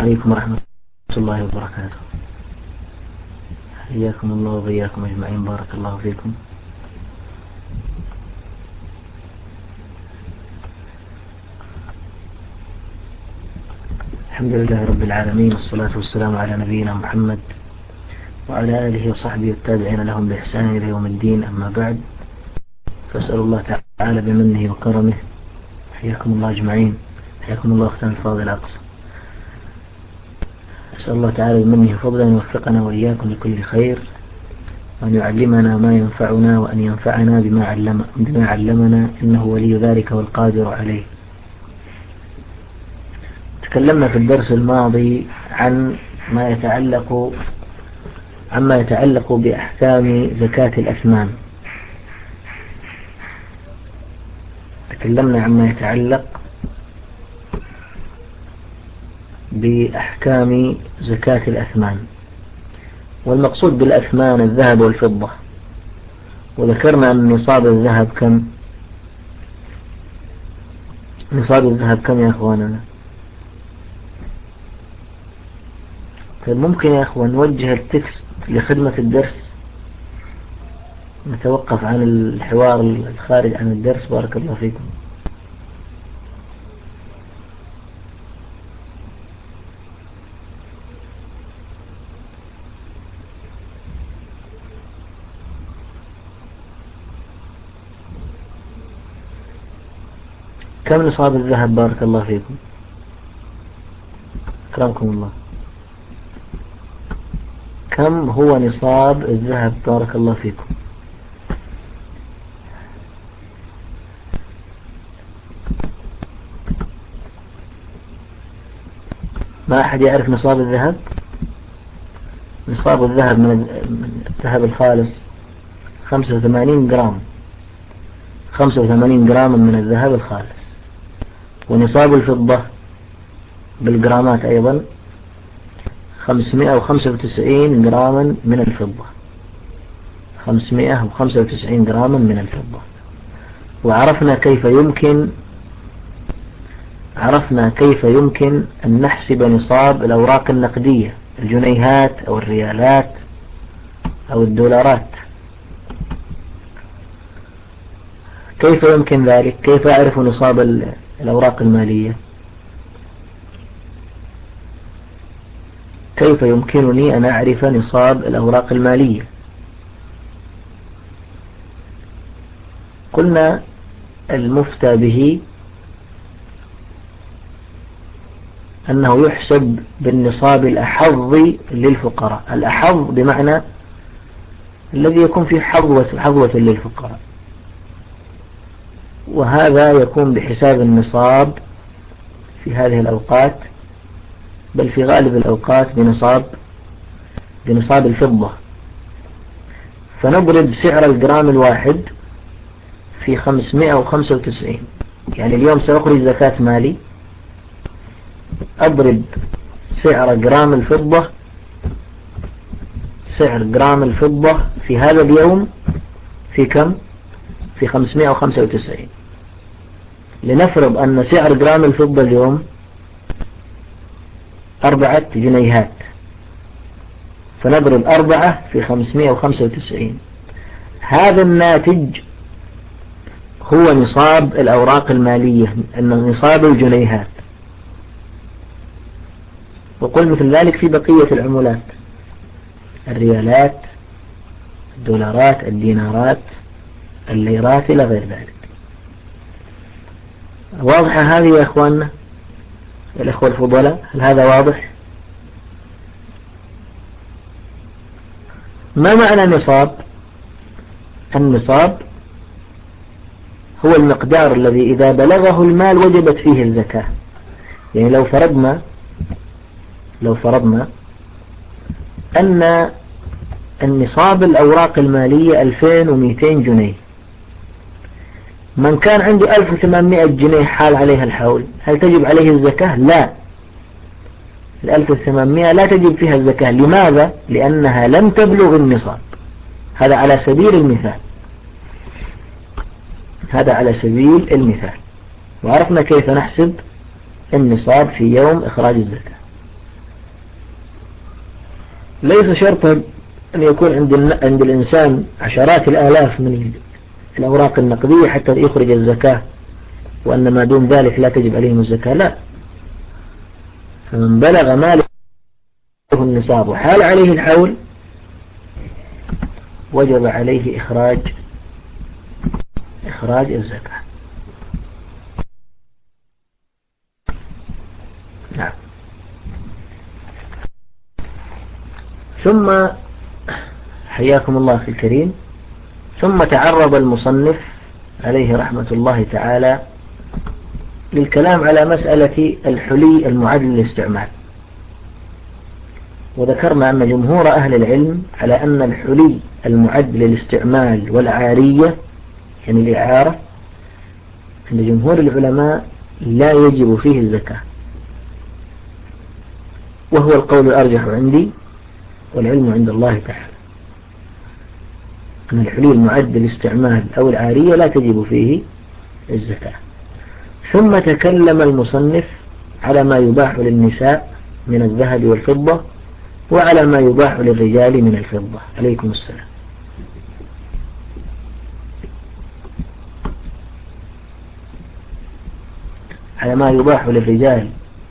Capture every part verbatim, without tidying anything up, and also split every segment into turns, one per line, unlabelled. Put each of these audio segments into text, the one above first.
عليكم ورحمة الله وبركاته. حياكم الله وبياكم أجمعين، بارك الله فيكم. الحمد لله رب العالمين، والصلاة والسلام على نبينا محمد وعلى آله وصحبه والتابعين لهم بإحسان إلى يوم الدين. أما بعد، فأسأل الله تعالى بمنه وكرمه، حياكم الله أجمعين، حياكم الله أختنا الفاضل أقصى، أسأل الله تعالى بمنه وفضله أن يوفقنا وإياكم لكل خير، وأن يعلمنا ما ينفعنا، وأن ينفعنا بما, علم بما علمنا، إنه ولي ذلك والقادر عليه. تكلمنا في الدرس الماضي عن ما يتعلق عما يتعلق بأحكام زكاة الأثمان. تكلمنا عما يتعلق بأحكام زكاة الأثمان، والمقصود بالأثمان الذهب والفضة. وذكرنا أن نصاب الذهب كم؟ نصاب الذهب كم يا أخواننا؟ طيب ممكن يا أخوان نوجه التكست لخدمة الدرس، نتوقف عن الحوار الخارج عن الدرس، بارك الله فيكم. كم نصاب الذهب بارك الله فيكم؟ أكرمكم الله. كم هو نصاب الذهب بارك الله فيكم؟ ما أحد يعرف نصاب الذهب؟ نصاب الذهب من الذهب الخالص خمسة وثمانين جرام، خمسة وثمانين جرام من الذهب الخالص. ونصاب الفضة بالجرامات أيضا خمسمائة وخمسة وتسعين جراما من الفضة، خمسمائة وخمسة وتسعين جراما من الفضة. وعرفنا كيف يمكن عرفنا كيف يمكن أن نحسب نصاب الأوراق النقدية، الجنيهات أو الريالات أو الدولارات. كيف يمكن ذلك؟ كيف أعرف نصاب الأوراق المالية؟ كيف يمكنني أن أعرف نصاب الأوراق المالية؟ قلنا المفتى به أنه يحسب بالنصاب الأحظ للفقراء. الأحظ بمعنى الذي يكون فيه حظوة, حظوة للفقراء، وهذا يكون بحساب النصاب في هذه الأوقات، بل في غالب الأوقات بنصاب بنصاب الفضة. فنضرب سعر الجرام الواحد في خمسمائة وخمسة وتسعين، يعني اليوم سأخرج زكاة مالي، أضرب سعر جرام الفضة سعر جرام الفضة في هذا اليوم في كم؟ في خمسمائة وخمسة وتسعين. لنفرض أن سعر جرام الفضة اليوم أربعة جنيهات، فنضرب أربعة في خمسمائة وخمسة وتسعين. هذا الناتج هو نصاب الأوراق المالية، أن نصاب الجنيهات. وقل مثل ذلك في بقية العملات، الريالات، الدولارات، الدينارات، الليرات إلى غير ذلك. واضحة هذه يا أخواننا الأخوة الفضلاء؟ هل هذا واضح؟ ما معنى نصاب؟ النصاب هو المقدار الذي إذا بلغه المال وجبت فيه الزكاة. يعني لو فرضنا لو فرضنا أن النصاب الأوراق المالية ألفين ومئتين جنيه، من كان عنده ألف وثمانمائة جنيه حال عليها الحول، هل تجب عليه الزكاة؟ لا، الألف وثمانمائة لا تجب فيها الزكاة. لماذا؟ لأنها لم تبلغ النصاب. هذا على سبيل المثال هذا على سبيل المثال وعرفنا كيف نحسب النصاب في يوم إخراج الزكاة. ليس شرطا أن يكون عند عند الإنسان عشرات الآلاف من الأوراق النقدية حتى يخرج الزكاة، وأن ما دون ذلك لا تجب عليهم الزكاة، لا. فمن بلغ ماله النصاب وحال عليه الحول وجب عليه إخراج إخراج الزكاة. نعم. ثم حياكم الله في الكريم، ثم تعرض المصنف عليه رحمة الله تعالى للكلام على مسألة الحلي المعد للاستعمال. وذكرنا أن جمهور أهل العلم على أن الحلي المعد للاستعمال والعارية يعني الإعارة عند جمهور العلماء لا يجب فيه الزكاة، وهو القول الأرجح عندي والعلم عند الله تعالى، أن الحلي المعد للاستعمال أو العارية لا تجب فيه الزكاة. ثم تكلم المصنف على ما يباح للنساء من الذهب والفضة وعلى ما يباح للرجال من الفضة. عليكم السلام. على ما يباح للرجال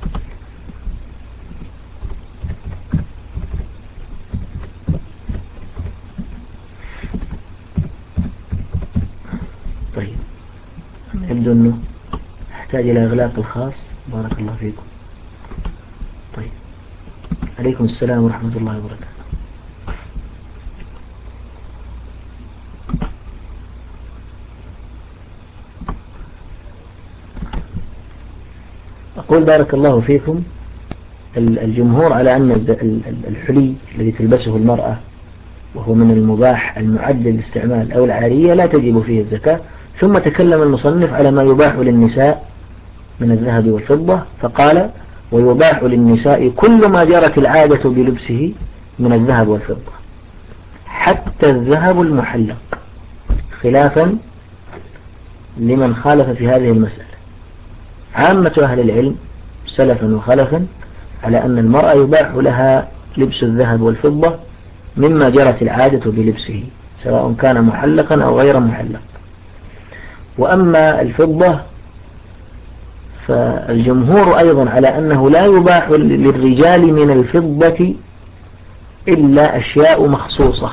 طيب، يبدو أنه يحتاج إلى إغلاق الخاص. بارك الله فيكم. طيب، عليكم السلام ورحمة الله وبركاته. أقول بارك الله فيكم، الجمهور على أن الحلي الذي تلبسه المرأة وهو من المباح المعد للاستعمال أو العارية لا تجب فيه الزكاة. ثم تكلم المصنف على ما يباح للنساء من الذهب والفضة فقال: ويباح للنساء كل ما جرت العادة بلبسه من الذهب والفضة حتى الذهب المحلق، خلافا لمن خالف في هذه المسألة. عامة أهل العلم سلفا وخلفا على أن المرأة يباح لها لبس الذهب والفضة مما جرت العادة بلبسه سواء كان محلقا أو غير محلق. وأما الفضة فالجمهور أيضا على أنه لا يباح للرجال من الفضة إلا أشياء مخصوصة.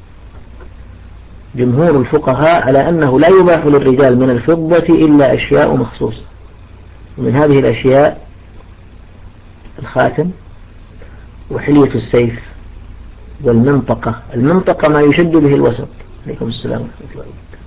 جمهور الفقهاء على أنه لا يباح للرجال من الفضة إلا أشياء مخصوصة، ومن هذه الأشياء الخاتم وحلية السيف والمنطقة. المنطقة ما يشد به الوسط. عليكم السلام ورحمة الله وبركاته.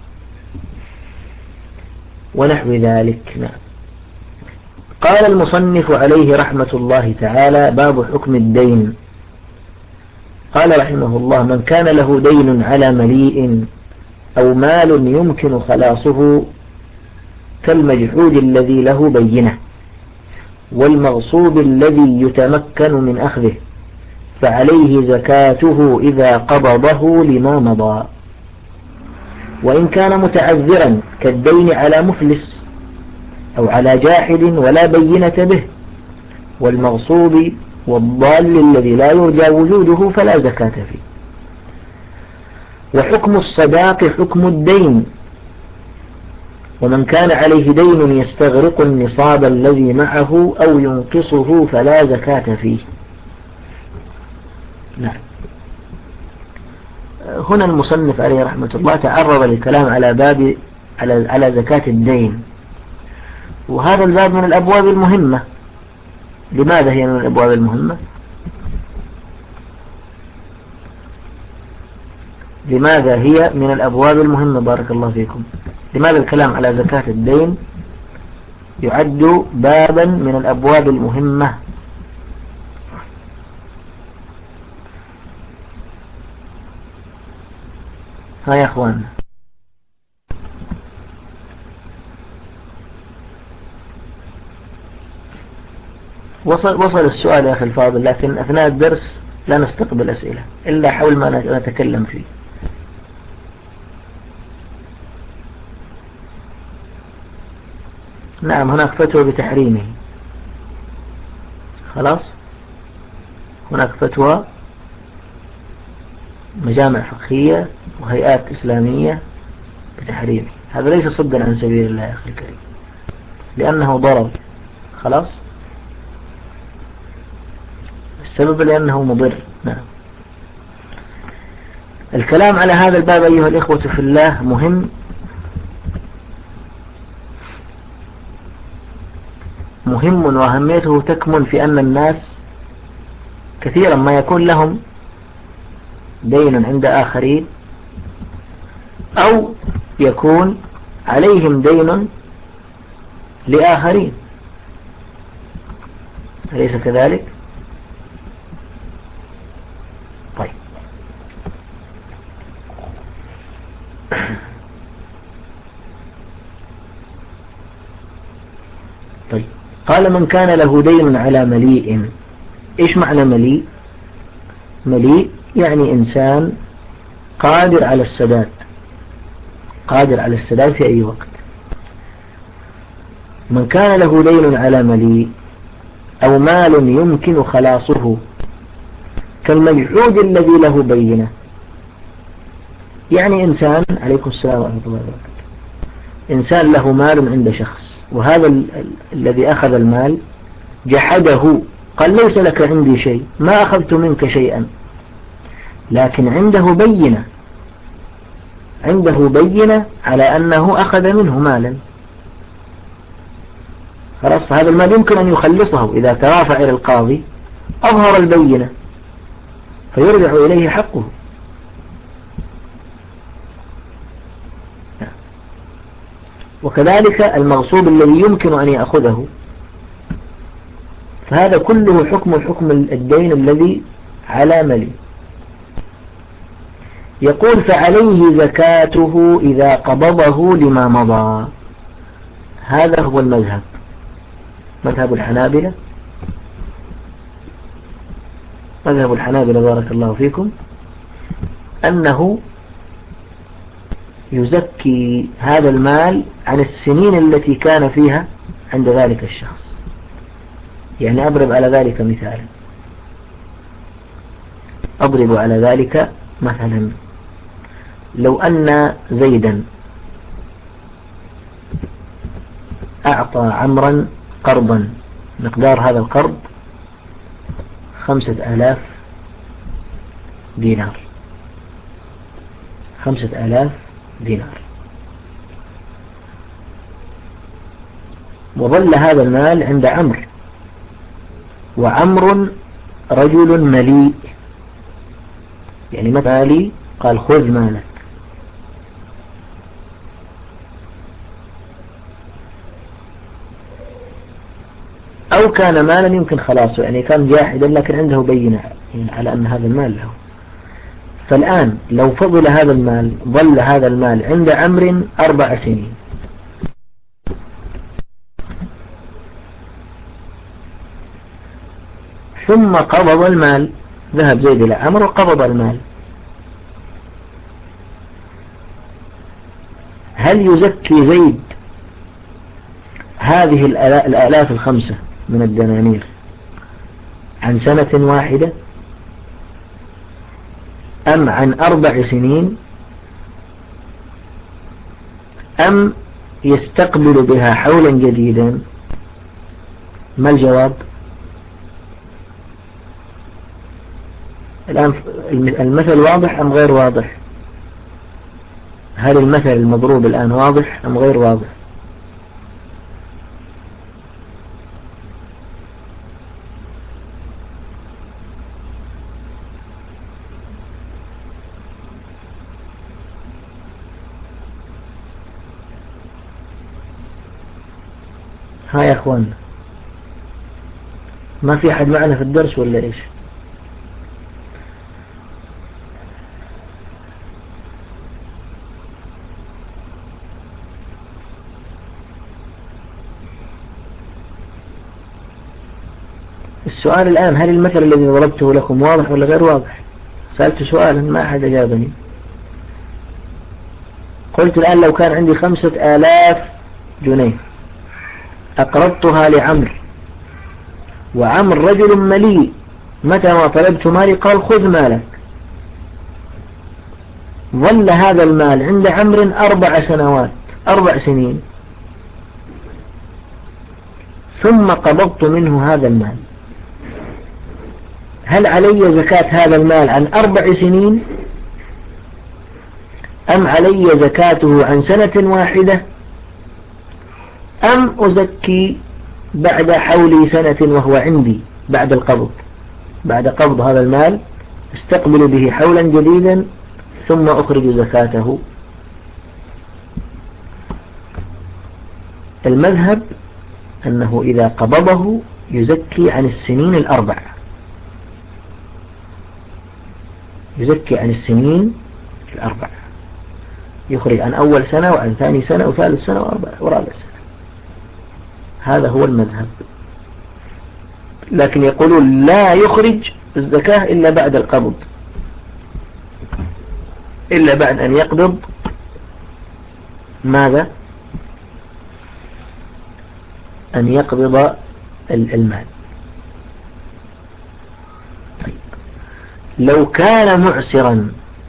ونحو ذلك. نعم. قال المصنف عليه رحمة الله تعالى: باب حكم الدين. قال رحمه الله: من كان له دين على مليء أو مال يمكن خلاصه كالمجحود الذي له بينة والمغصوب الذي يتمكن من أخذه فعليه زكاته إذا قبضه لما مضى، وإن كان متعذرا كالدين على مفلس أو على جاحد ولا بينة به والمغصوب والضال الذي لا يرجى وجوده فلا زكاة فيه. وحكم الصداق حكم الدين، ومن كان عليه دين يستغرق النصاب الذي معه أو ينقصه فلا زكاة فيه. نعم. هنا المصنف عليه رحمة الله تعرض للكلام على باب على على زكاة الدين، وهذا الباب من الأبواب المهمة. لماذا هي من الأبواب المهمة؟ لماذا هي من الأبواب المهمة؟ بارك الله فيكم. لماذا الكلام على زكاة الدين يعد بابا من الأبواب المهمة؟ ها يا أخوان، وصل, وصل السؤال يا أخي الفاضل، لكن أثناء الدرس لا نستقبل أسئلة إلا حول ما نتكلم فيه. نعم، هناك فتوى بتحريمه. خلاص، هناك فتوى مجامع فقهية وهيئات إسلامية بتحريمه. هذا ليس صدا عن سبيل الله يا أخي الكريم، لأنه ضرر. خلاص، السبب لأنه مضر. نعم. الكلام على هذا الباب أيها الإخوة في الله مهم، مهم وأهميته تكمن في أن الناس كثيرا ما يكون لهم دين عند آخرين، أو يكون عليهم دين لآخرين، أليس كذلك؟ طيب، طيب قال من كان له دين على مليء. إيش معنى مليء؟ مليء يعني إنسان قادر على السداد، قادر على السداد في أي وقت. من كان له دين على مليء أو مال يمكن خلاصه كالمجحود الذي له بينة. يعني إنسان، عليكم السلام ورحمة الله وبركاته، إنسان له مال عند شخص، وهذا ال ال الذي أخذ المال جحده، قال ليس لك عندي شيء، ما أخذت منك شيئا، لكن عنده بينة، عنده بينة على أنه أخذ منه مالا. خلاص، فهذا المال يمكن أن يخلصه إذا ترافع إلى القاضي، أظهر البينة فيرجع إليه حقه. وكذلك المغصوب الذي يمكن أن يأخذه، فهذا كله حكم حكم الدين الذي على ملي. يقول فعليه زكاته إذا قبضه لما مضى. هذا هو المذهب، مذهب الحنابلة. مذهب الحنابلة بارك الله فيكم أنه يزكي هذا المال عن السنين التي كان فيها عند ذلك الشخص. يعني أضرب على ذلك مثالا، أضرب على ذلك مثلا لو أن زيدا أعطى عمرا قرضا، مقدار هذا القرض خمسة آلاف دينار، خمسة آلاف دينار، وظل هذا المال عند عمرو، وعمر رجل مليء، يعني مالي، قال خذ مالك. أو كان مالا يمكن خلاصه، يعني كان جاحدا لكن عنده بينة يعني على أن هذا المال له. فالآن لو فضل هذا المال، ظل هذا المال عند عمرو أربع سنين، ثم قبض المال، ذهب زيد إلى عمرو وقبض المال، هل يزكي زيد هذه الآلاف الخمسة من الدنانير عن سنة واحدة أم عن أربع سنين، أم يستقبل بها حولا جديدا؟ ما الجواب؟ الآن المثل واضح أم غير واضح؟ هل المثل المضروب الآن واضح أم غير واضح؟ ها يا أخوان، ما في أحد معنا في الدرس ولا إيش؟ السؤال الآن، هل المثل الذي ضربته لكم واضح ولا غير واضح؟ سألت سؤالا ما أحد أجابني. قلت الآن لو كان عندي خمسة آلاف جنيه أقرضتها لعمر، وعمر رجل مليء، متى ما طلبت مالي قال خذ مالك، ظل هذا المال عند عمرو أربع سنوات أربع سنين ثم قبضت منه هذا المال، هل علي زكاة هذا المال عن أربع سنين أم علي زكاته عن سنة واحدة أم أزكي بعد حول سنة وهو عندي بعد القبض، بعد قبض هذا المال استقبل به حولا جديدا ثم أخرج زكاته؟ المذهب أنه إذا قبضه يزكي عن السنين الأربع، يزكي عن السنين الأربع، يخرج عن أول سنة وعن ثاني سنة وثالث سنة ورابع سنة. هذا هو المذهب. لكن يقولون لا يخرج الزكاة إلا بعد القبض، إلا بعد أن يقبض ماذا؟ أن يقبض المال. طيب. لو كان معسرا،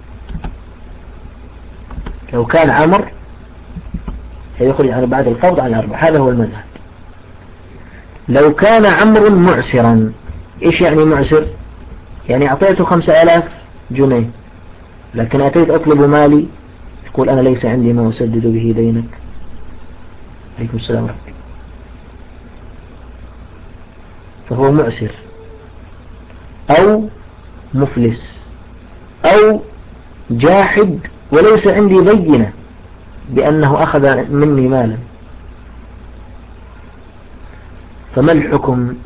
لو كان عمر سيخرج عن بعد القبض عن الأربع، هذا هو المذهب. لو كان عمرو معسرا، إيش يعني معسر؟ يعني أعطيته خمسة آلاف جنيه لكن أتيت أطلب مالي، يقول أنا ليس عندي ما أسدد به دينك. عليكم السلام ورحمة الله. فهو معسر أو مفلس أو جاحد وليس عندي بينة بأنه أخذ مني مالا، فما الحكم؟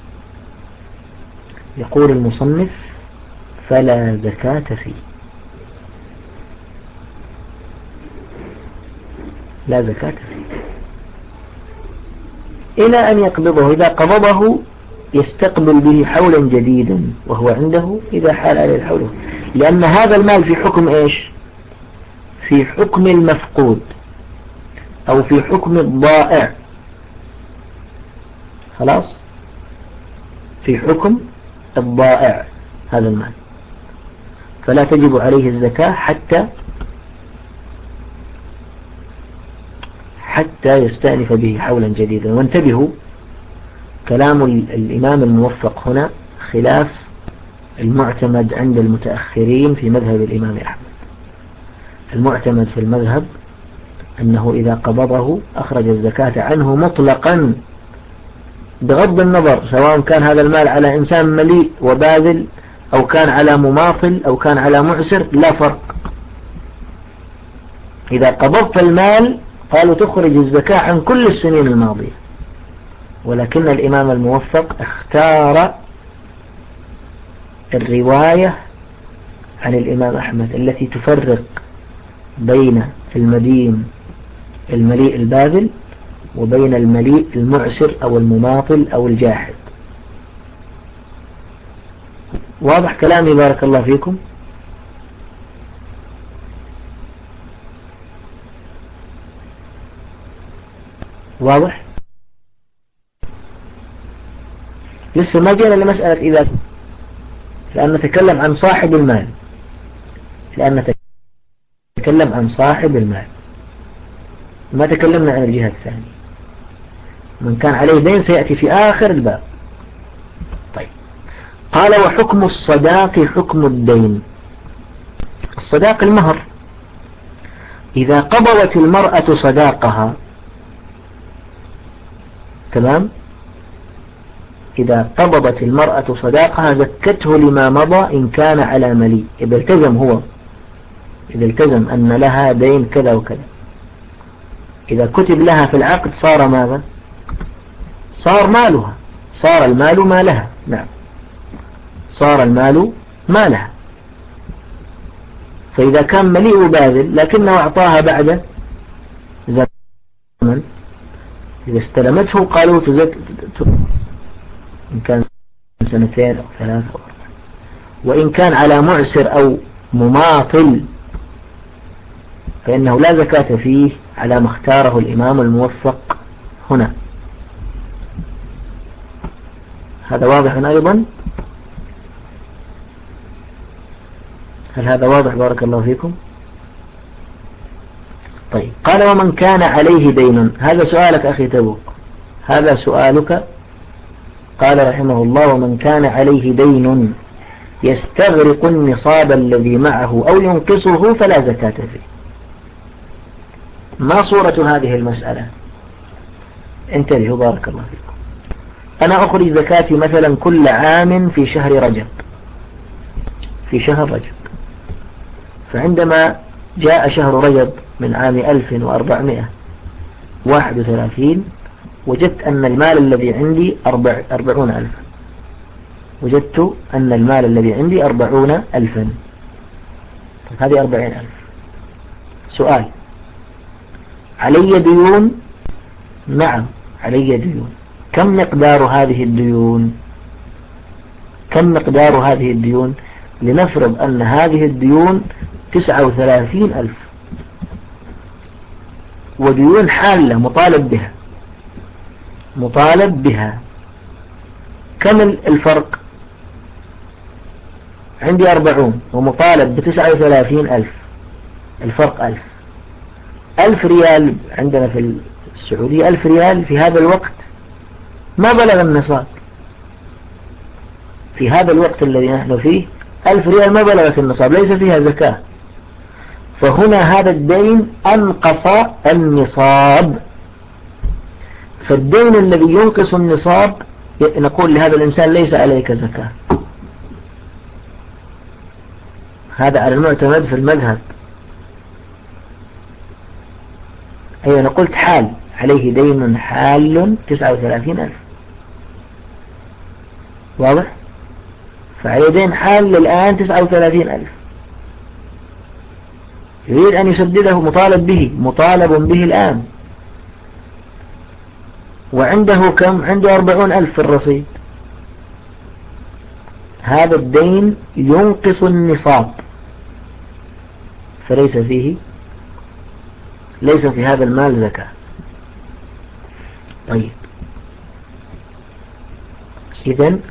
يقول المصنف فلا زكاة فيه، لا زكاة فيه إلى أن يقبضه. إذا قبضه يستقبل به حولا جديدا وهو عنده إذا حال عليه الحول، لأن هذا المال في حكم إيش؟ في حكم المفقود أو في حكم الضائع، خلاص، في حكم الضائع هذا المال، فلا تجب عليه الزكاة حتى حتى يستأنف به حولا جديدا. وانتبهوا، كلام الإمام الموفق هنا خلاف المعتمد عند المتأخرين في مذهب الإمام أحمد. المعتمد في المذهب أنه إذا قبضه أخرج الزكاة عنه مطلقا بغض النظر سواء كان هذا المال على إنسان مليء وباذل أو كان على مماطل أو كان على معسر، لا فرق. إذا قبضت المال قالوا تخرج الزكاة عن كل السنين الماضية. ولكن الإمام الموفق اختار الرواية عن الإمام أحمد التي تفرق بين المدين المليء الباذل وبين المليء المعسر أو المماطل أو الجاحد. واضح كلامي؟ بارك الله فيكم. واضح؟ لسه ما جينا لمسألة إذا، لأن نتكلم عن صاحب المال، لأن نتكلم عن صاحب المال، ما تكلمنا عن الجهة الثانية. من كان عليه دين سيأتي في آخر الباب. طيب، قال وحكم الصداق حكم الدين. الصداق المهر، إذا قبضت المرأة صداقها، تمام، إذا قبضت المرأة صداقها زكته لما مضى إن كان على مليء، إذا التزم هو، إذا التزم أن لها دين كذا وكذا، إذا كتب لها في العقد صار ماذا؟ صار مالها، صار المال مالها. نعم، صار المال مالها. فإذا كان مليء باذل لكنه أعطاها بعد زمن، إذا استلمته قالوا تزك إن كان سنتين أو ثلاثة أو أربعة. وإن كان على معسر أو مماطل فإنه لا زكاة فيه على ما اختاره الإمام الموفق هنا. هذا واضح أيضا؟ هل هذا واضح؟ بارك الله فيكم. قال ومن كان عليه دين، هذا سؤالك أخي تبوك، هذا سؤالك. قال رحمه الله ومن كان عليه دين يستغرق النصاب الذي معه أو ينقصه فلا زكاة فيه. ما صورة هذه المسألة؟ انتبهوا بارك الله فيكم. أنا أخرج زكاتي مثلا كل عام في شهر رجب، في شهر رجب، فعندما جاء شهر رجب من عام ألف وأربعمائة وواحد وثلاثين وجدت أن المال الذي عندي أربع أربعون ألفا، وجدت أن المال الذي عندي أربعون ألفا، هذه أربعين ألف. سؤال: علي ديون؟ نعم علي ديون. كم مقدار هذه الديون؟ كم مقدار هذه الديون؟ لنفرض أن هذه الديون تسعة وثلاثين ألف، وديون حالة مطالب بها، مطالب بها. كم الفرق؟ عندي أربعون ومطالب بتسعة وثلاثين ألف، الفرق ألف. ألف ريال عندنا في السعودية، ألف ريال في هذا الوقت ما بلغ النصاب. في هذا الوقت الذي نحن فيه ألف ريال ما بلغت النصاب، ليس فيها زكاة. فهنا هذا الدين أنقص النصاب، فالدين الذي ينقص النصاب نقول لهذا الإنسان ليس عليك زكاة. هذا على المعتمد في المذهب. أي أنا قلت حال، عليه دين حال تسعة وثلاثين ألف، واضح؟ فعليه دين حال الآن تسعة وثلاثين ألف، يريد أن يسدده، مطالب به، مطالب به الآن، وعنده كم؟ عنده أربعون ألف في الرصيد. هذا الدين ينقص النصاب، فليس فيه، ليس في هذا المال زكاة. طيب إذن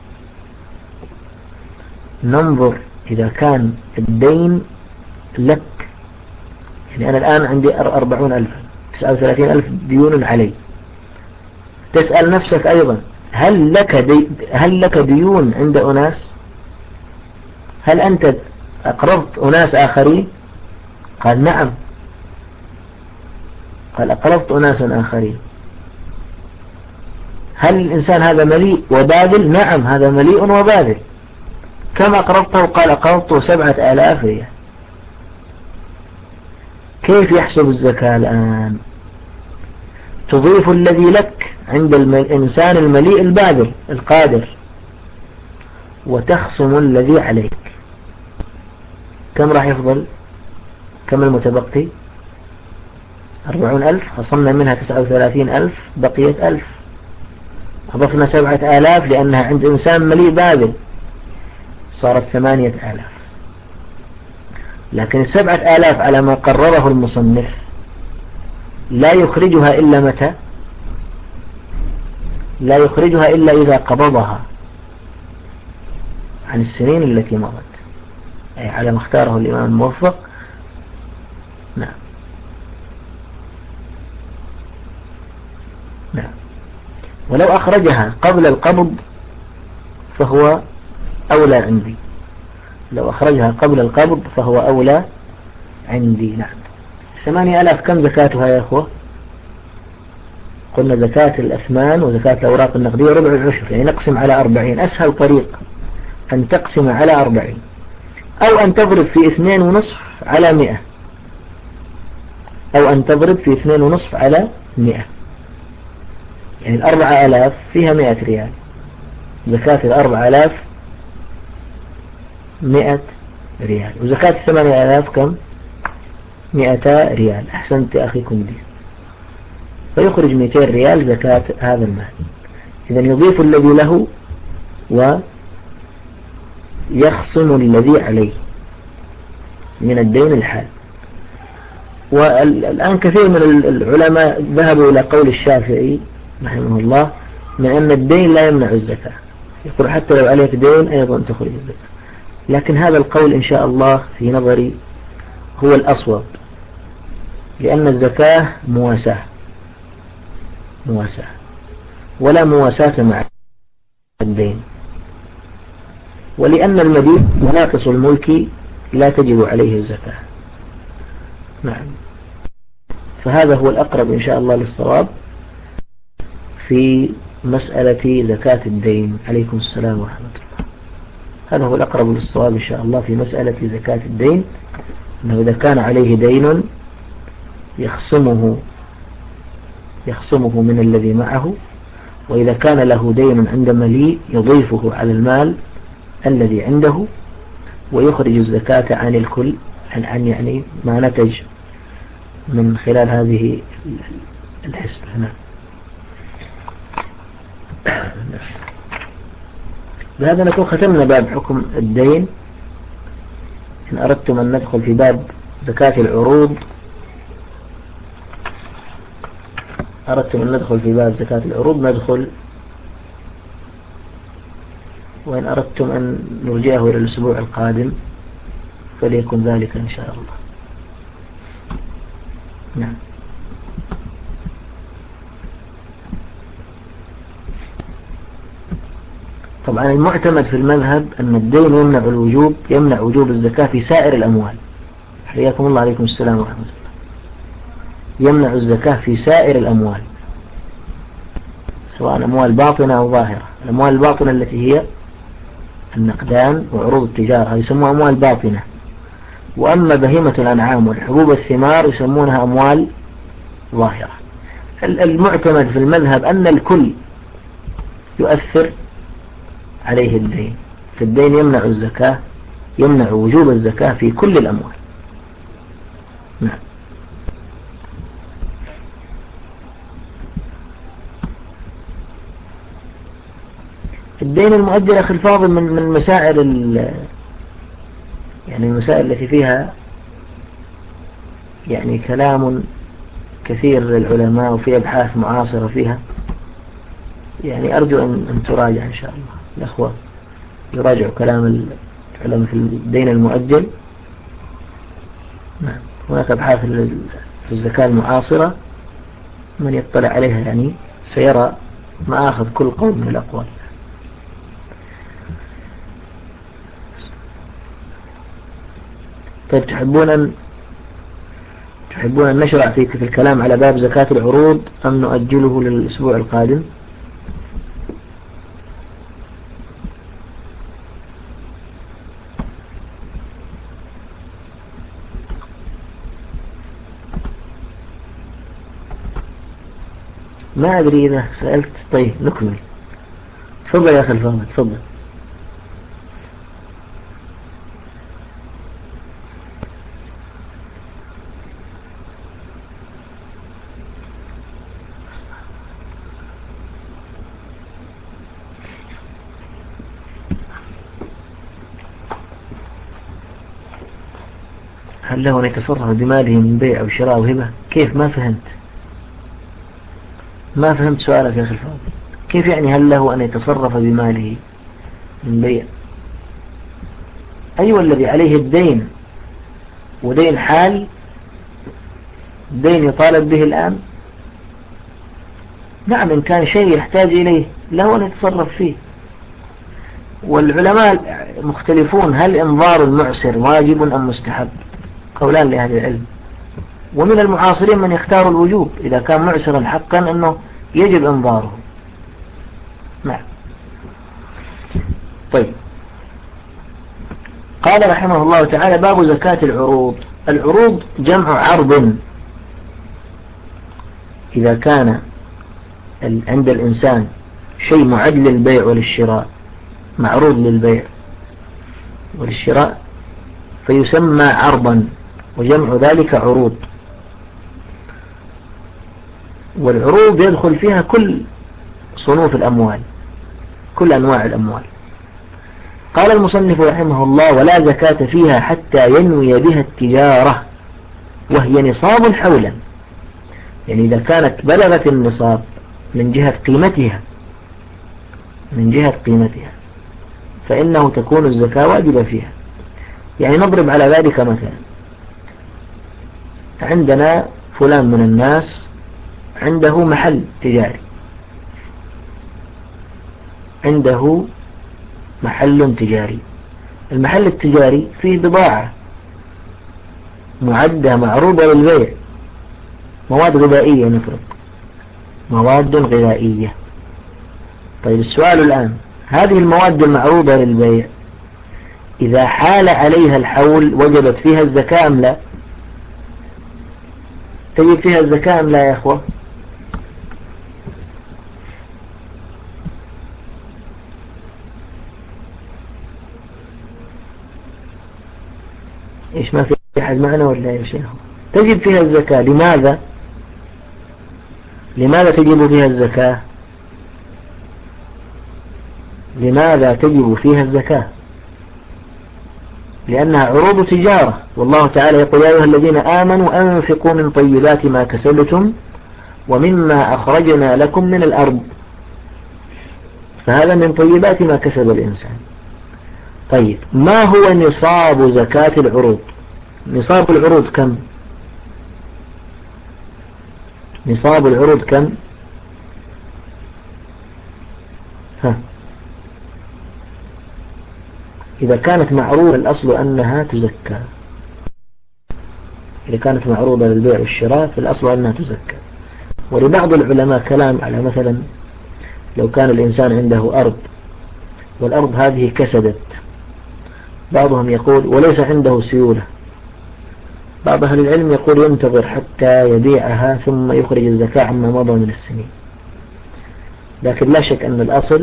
ننظر إذا كان الدين لك، يعني أنا الآن عندي أربعون ألف، تسعة وثلاثين ألف ديون علي. تسأل نفسك أيضا هل لك دي هل لك ديون عند أناس؟ هل أنت أقرضت أناس آخرين؟ قال نعم. قال أقرضت أناسا آخرين. هل الإنسان هذا مليء وباذل؟ نعم هذا مليء وباذل. كم أقرضته؟ قال أقرضته سبعة آلاف ريال. كيف يحسب الزكاة الآن؟ تضيف الذي لك عند الإنسان المليء الباذل القادر، وتخصم الذي عليك. كم راح يفضل؟ كم المتبقي؟ أربعون ألف، خصمنا منها تسعة وثلاثين ألف، بقيت ألف. أضفنا سبعة آلاف لأنها عند إنسان مليء باذل، صارت ثمانية آلاف. لكن السبعة آلاف على ما قرره المصنف لا يخرجها إلا متى؟ لا يخرجها إلا إذا قبضها عن السنين التي مضت، أي على ما اختاره الإمام الموفق. نعم نعم. ولو أخرجها قبل القبض فهو أولى عندي، لو أخرجها قبل القبض فهو أولى عندي. نعم. ثمانية آلاف كم زكاتها يا أخوة؟ قلنا زكاة الأثمان وزكاة الأوراق النقدية ربع العشر، يعني نقسم على أربعين. أسهل طريق أن تقسم على أربعين، أو أن تضرب في اثنين ونصف على مئة، أو أن تضرب في اثنين ونصف على مئة. يعني الأربعة آلاف فيها مئة ريال، زكاة الأربعة آلاف مئة ريال، وزكاة الثمانية آلاف كم؟ مئتا ريال. أحسنت أخيكم دي، فيخرج مئتين ريال زكاة هذا المال. إذن يضيف الذي له ويخصم الذي عليه من الدين الحال. والآن كثير من العلماء ذهبوا إلى قول الشافعي رحمه الله من أن الدين لا يمنع الزكاة، يقول حتى لو عليك دين أيضا تخرج الزكاة. لكن هذا القول إن شاء الله في نظري هو الأصوب، لأن الزكاة مواساة مواساة ولا مواساة مع الدين، ولأن المدين مناقص الملك لا تجب عليه الزكاة. نعم. فهذا هو الأقرب إن شاء الله للصواب في مسألة زكاة الدين. عليكم السلام ورحمة الله. هذا هو الأقرب للصواب إن شاء الله في مسألة زكاة الدين، أنه إذا كان عليه دين يخصمه يخصمه من الذي معه، وإذا كان له دين عند مليء يضيفه على المال الذي عنده ويخرج الزكاة عن الكل، عن يعني ما نتج من خلال هذه الحسبة. نعم. بهذا نكون ختمنا باب حكم الدين. إن أردتم أن ندخل في باب زكاة العروض أردتم أن ندخل في باب زكاة العروض ندخل، وإن أردتم أن نرجعه إلى الأسبوع القادم فليكن ذلك إن شاء الله. نعم. طبعا المعتمد في المذهب أن الدين يمنع الوجوب يمنع وجوب الزكاة في سائر الأموال. حياكم الله. عليكم السلام ورحمة الله. يمنع الزكاة في سائر الأموال، سواء أموال باطنة أو ظاهرة. الأموال الباطنة التي هي النقدان وعروض التجارة يسموها أموال باطنة، وأما بهيمة الأنعام والحبوب والثمار يسمونها أموال ظاهرة. المعتمد في المذهب أن الكل يؤثر عليه الدين، فالدين يمنع الزكاة يمنع وجوب الزكاة في كل الأموال. نعم. الدين المؤجل أخي الفاضل من من مسائل يعني المسائل التي فيها يعني كلام كثير للعلماء وفي أبحاث معاصرة فيها، يعني أرجو أن, أن تراجع إن شاء الله الأخوة يراجعوا كلام العلماء في الدين المؤجل. نعم. هناك أبحاث في الزكاة المعاصرة من يطلع عليها يعني سيرى ما أخذ كل قول من الأقوال. طيب تحبون أن تحبون أن نشرع في الكلام على باب زكاة العروض أم نؤجله للأسبوع القادم؟ ما أدري إذا سألت. طيب نكمل. تفضل يا أخي الفاضل تفضل. هل له أن يتصرف بماله من بيع أو شراء أو هبة؟ كيف؟ ما فهمت ما فهمت سؤالك يا أخي الفاضل. كيف يعني هل له أن يتصرف بماله من بيع؟ أيوة الذي عليه الدين ودين حال، دين يطالب به الآن. نعم إن كان شيء يحتاج إليه له أن يتصرف فيه. والعلماء مختلفون هل إنظار المعسر واجب أم مستحب؟ قولان لأهل العلم، ومن المعاصرين من يختار الوجوب إذا كان معسرا حقا أنه يجب إنظاره. نعم. طيب قال رحمه الله تعالى باب زكاة العروض. العروض جمع عرض، إذا كان عند الإنسان شيء معد للبيع وللشراء، معروض للبيع وللشراء فيسمى عرضا، وجمع ذلك عروض. والعروض يدخل فيها كل صنوف الأموال، كل أنواع الأموال. قال المصنف رحمه الله ولا زكاة فيها حتى ينوي بها التجارة وهي نصاب حولا. يعني إذا كانت بلغت النصاب من جهة قيمتها من جهة قيمتها فإنه تكون الزكاة واجبة فيها. يعني نضرب على ذلك مثلا، عندنا فلان من الناس عنده محل تجاري، عنده محل تجاري، المحل التجاري فيه بضاعة معدة معروضة للبيع، مواد غذائية نفرض، مواد غذائية. طيب السؤال الآن، هذه المواد المعروضة للبيع إذا حال عليها الحول وجبت فيها الزكاة أم لا؟ تجب فيها الزكاة أم لا يا أخوة؟ إيش ما في أحد معنا ولا يا شيخ؟ تجب فيها الزكاة. لماذا؟ لماذا تجب فيها الزكاة؟ لماذا تجب فيها الزكاة؟ لأنها عروض تجارة، والله تعالى يقول يا أيها الذين آمنوا أنفقوا من طيبات ما كسبتم ومما أخرجنا لكم من الأرض، فهذا من طيبات ما كسب الإنسان. طيب ما هو نصاب زكاة العروض؟ نصاب العروض كم؟ نصاب العروض كم؟ ها، إذا كانت معروضة الأصل أنها تزكى، إذا كانت معروضة للبيع والشراء فالأصل أنها تزكى. ولبعض العلماء كلام على مثلا لو كان الإنسان عنده أرض والأرض هذه كسدت، بعضهم يقول وليس عنده سيولة، بعض أهل العلم يقول ينتظر حتى يبيعها ثم يخرج الزكاة عما مضى من السنين. لكن لا شك أن الأصل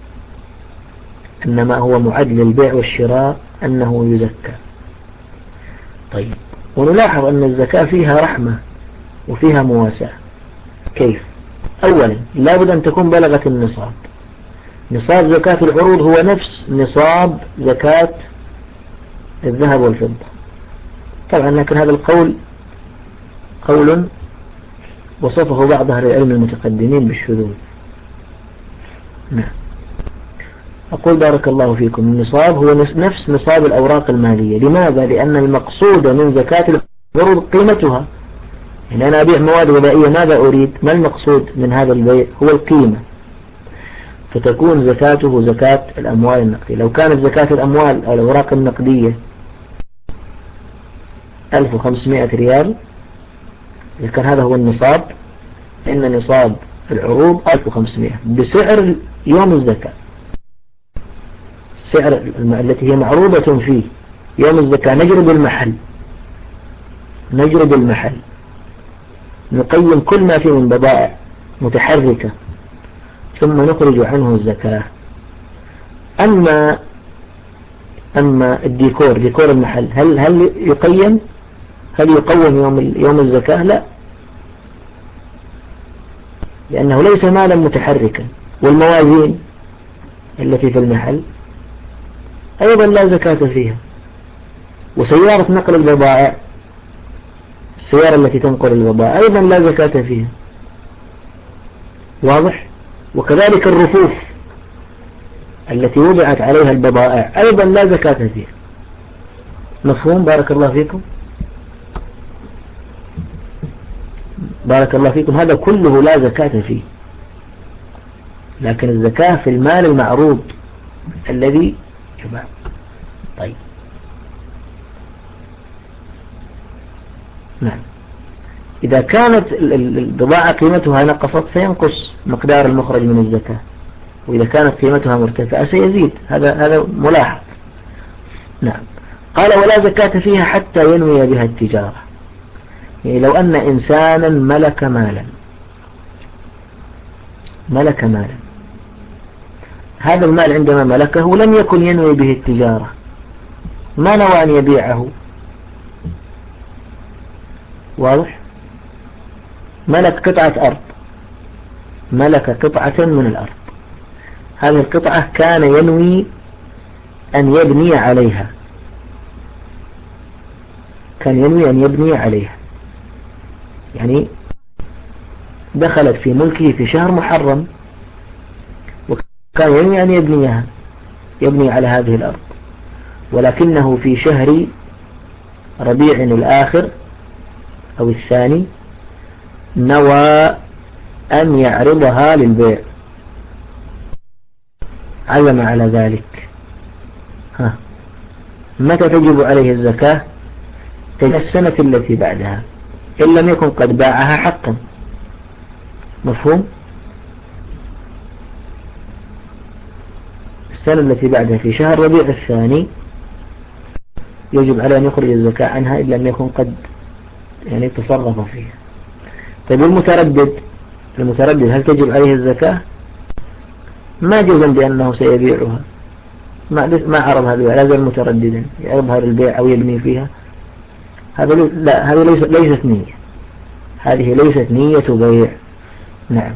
أنما هو معد للبيع والشراء أنه يزكى. طيب ونلاحظ أن الزكاة فيها رحمة وفيها مواساة. كيف؟ أولا لابد أن تكون بلغت النصاب. نصاب زكاة العروض هو نفس نصاب زكاة الذهب والفضة طبعا، لكن هذا القول قول وصفه بعض أهل العلم المتقدمين بالشذوذ. نعم. أقول بارك الله فيكم النصاب هو نفس نصاب الأوراق المالية. لماذا؟ لأن المقصود من زكاة العروض قيمتها. يعني أنا أبيع مواد غذائية، ماذا أريد؟ ما المقصود من هذا البيع؟ هو القيمة، فتكون زكاته زكاة الأموال النقدية. لو كانت زكاة الأموال أو الأوراق النقدية ألف وخمسمائة ريال، إذا كان هذا هو النصاب، إن نصاب العروض ألف وخمسمائة بسعر يوم الزكاة، السعر التي هي معروضة فيه يوم الزكاة. نجرد المحل نجرد المحل نقيم كل ما فيه من بضائع متحركة ثم نخرج عنه الزكاة. أما أما الديكور، ديكور المحل، هل هل يقيم هل يقوم يوم يوم الزكاة؟ لا، لأنه ليس مالا متحركا. والموازين التي في المحل أيضا لا زكاة فيها. وسيارة نقل البضائع، السيارة التي تنقل البضائع أيضا لا زكاة فيها. واضح؟ وكذلك الرفوف التي وضعت عليها البضائع أيضا لا زكاة فيها. مفهوم؟ بارك الله فيكم. بارك الله فيكم. هذا كله لا زكاة فيه، لكن الزكاة في المال المعروض الذي يباع. طيب نعم. إذا كانت البضاعة قيمتها نقصت سينقص مقدار المخرج من الزكاة، وإذا كانت قيمتها مرتفعة سيزيد. هذا هذا ملاحظ. نعم. قال ولا زكاة فيها حتى ينوي بها التجارة. يعني لو أن إنسانا ملك مالا ملك مالا هذا المال عندما ملكه لم يكن ينوي به التجارة، ما نوى أن يبيعه. واضح؟ ملك قطعة أرض، ملك قطعة من الأرض، هذه القطعة كان ينوي أن يبني عليها، كان ينوي أن يبني عليها، يعني دخلت في ملكه في شهر محرم وكان ينوي أن يبنيها، يبني على هذه الأرض، ولكنه في شهر ربيع الآخر أو الثاني نوى أن يعرضها للبيع، عزم على ذلك، ها متى تجب عليه الزكاة؟ تجب السنة التي بعدها إن لم يكن قد باعها حقا. مفهوم؟ السنة التي بعدها في شهر ربيع الثاني يجب عليه أن يخرج الزكاة عنها إن لم يكن قد يعني تصرف فيها. طيب المتردد، المتردد هل تجب عليه الزكاة؟ ما جزم بأنه سيبيعها، ما ما عرضها للبيع، لازم مترددا يعرضها للبيع أو يبني فيها، هذا لا، هذه ليست ليست نية، هذه ليست نية بيع. نعم.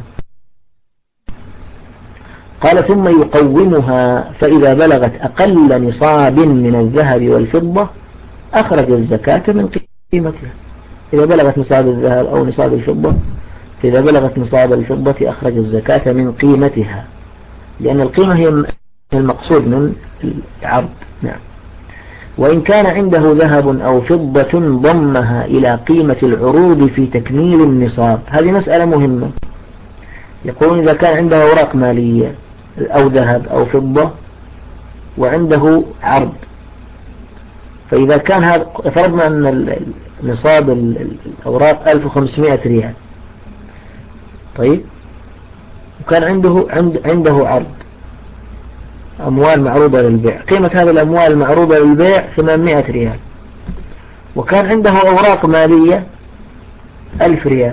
قال ثم يقومها، فإذا بلغت أقل نصاب من الذهب والفضة أخرج الزكاة من قيمتها. إذا بلغت نصاب الذهب أو نصاب الفضة، إذا بلغت نصاب الفضة أخرج الزكاة من قيمتها، لأن القيمة هي المقصود من العرض. نعم. وإن كان عنده ذهب أو فضة ضمها إلى قيمة العروض في تكميل النصاب. هذه مسألة مهمة. يقولون إذا كان عنده أوراق مالية أو ذهب أو فضة وعنده عرض، فإذا كان هذا، فرضنا أن نصاب الأوراق ألف وخمسمائة ريال، طيب، وكان عنده عند عنده عرض أموال معروضة للبيع، قيمة هذه الأموال المعروضة للبيع ثمانمائة ريال، وكان عنده أوراق مالية ألف ريال.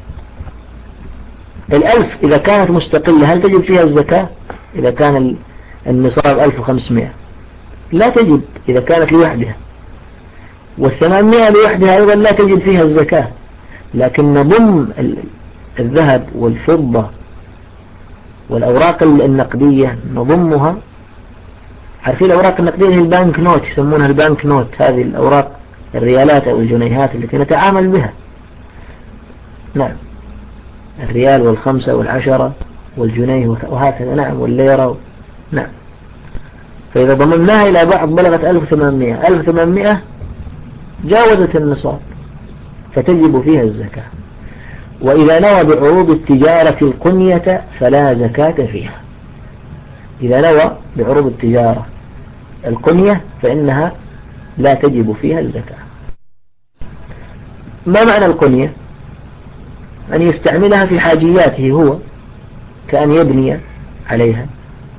الألف إذا كانت مستقلة هل تجب فيها الزكاة؟ إذا كان النصاب ألف وخمسمائة لا تجب إذا كانت لوحدها، والثمانمائة لوحدها أيضا لا تجب فيها الزكاة. لكن نضم الذهب والفضة والأوراق النقدية نضمها. عارفين الأوراق النقدية هي البانك نوت، يسمونها البانك نوت، هذه الأوراق الريالات أو الجنيهات التي نتعامل بها. نعم، الريال والخمسة والعشرة والجنيه وهكذا. نعم، والليرة. نعم. فإذا ضمناها إلى بعض بلغت ألف وثمانمائة، ألف وثمانمائة جاوزت النصاب فتجب فيها الزكاة. وإذا نوى بعروض التجارة القنية فلا زكاة فيها. إذا نوى بعروض التجارة القنية فإنها لا تجب فيها الزكاة. ما معنى القنية؟ أن يستعملها في حاجياته هو، كأن يبني عليها.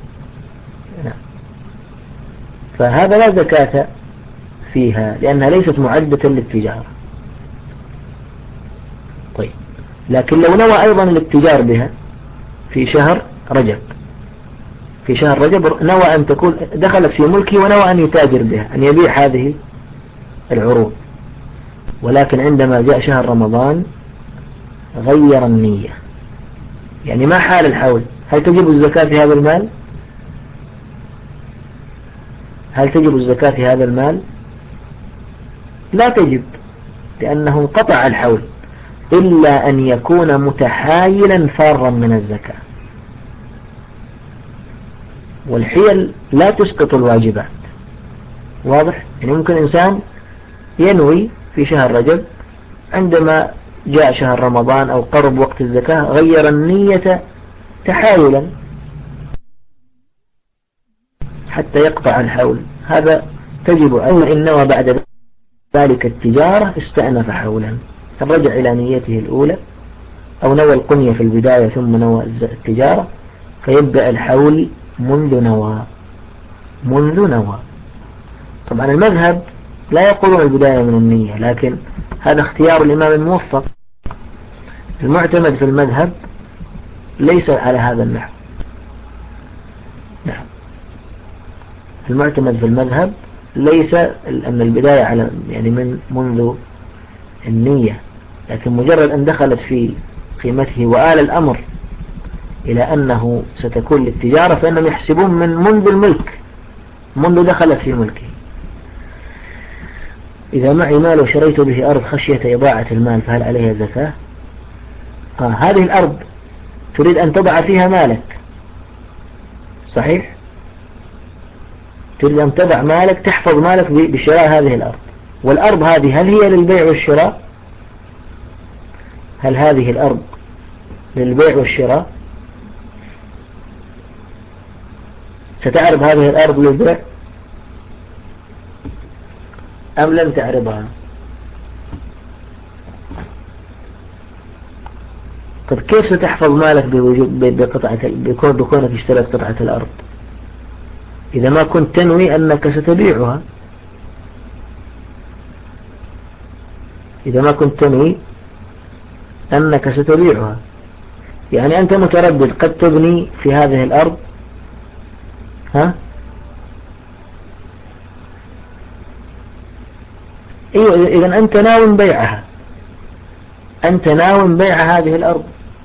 فهذا لا زكاة فيها لأنها ليست معدة للتجارة. طيب، لكن لو نوى أيضا الاتجار بها في شهر رجب، في شهر رجب نوى أن تكون دخلت في ملكه ونوى أن يتاجر بها، أن يبيع هذه العروض، ولكن عندما جاء شهر رمضان غير النية، يعني ما حال الحول، هل تجب الزكاة في هذا المال؟ هل تجب الزكاة في هذا المال؟ لا تجب، لأنه انقطع الحول، إلا أن يكون متحايلا فارا من الزكاة. والحيل لا تسقط الواجبات. واضح؟ يعني ممكن إنسان ينوي في شهر رجب، عندما جاء شهر رمضان أو قرب وقت الزكاة غير النية تحايلا حتى يقطع الحول، هذا تجب. أما إن نوى بعد ذلك التجارة استأنف حولا، رجع إلى نيته الأولى، أو نوى القنية في البداية ثم نوى التجارة، فيبدأ الحول منذ نوى منذ نوى. طبعا المذهب لا يقولون البداية من النية، لكن هذا اختيار الإمام الموفق. المعتمد في المذهب ليس على هذا النحو. نعم، المعتمد في المذهب ليس أن البداية على يعني من منذ النية، لكن مجرد أن دخلت في قيمته وآل الأمر إلى أنه ستكون للتجارة فإنهم يحسبون من منذ الملك، منذ دخلت في ملكه. إذا معي مال وشريت به أرض خشية إضاعة المال فهل عليها زكاة؟ آه هذه الأرض تريد أن تضع فيها مالك، صحيح؟ تريد أن تضع مالك، تحفظ مالك بشراء هذه الأرض، والأرض هذه هل هي للبيع والشراء؟ هل هذه الأرض للبيع والشراء؟ ستعرض هذه الأرض للبيع أم لن تعرضها؟ طب كيف ستحفظ مالك بوجود بقطعة بكون بكونك اشتريت قطعة الأرض إذا ما كنت تنوي أنك ستبيعها؟ إذا ما كنت تنوي أنك ستبيعها، يعني أنت متردد قد تبني في هذه الأرض، ها؟ أيوة، إذا أنت ناوي بيعها، أنت ناوي بيع هذه الأرض،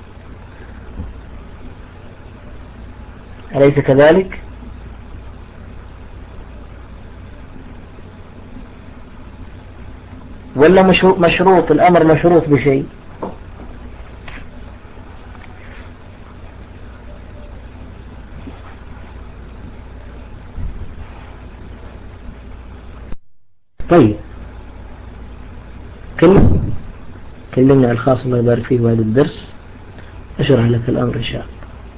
أليس كذلك؟ ولا مشروط الأمر مشروط بشيء؟ طيب كلم كلمني على الخاص الله يبارك فيه بعد الدرس أشرح لك الأمر إن شاء الله.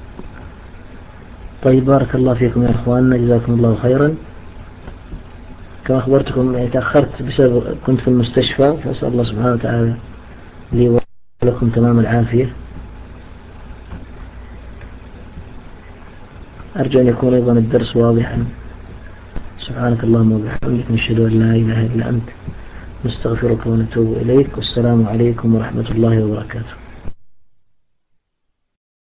طيب بارك الله فيكم يا أخواننا، جزاكم الله خيرا. كما أخبرتكم تأخرت بسبب كنت في المستشفى، فأسأل الله سبحانه وتعالى لي ولكم تمام العافية. أرجو أن يكون أيضا الدرس واضحا. سبحانك اللهم وبحمدك، نشهد أن لا إله إلا أنت، نستغفرك ونتوب إليك، والسلام عليكم ورحمة الله وبركاته.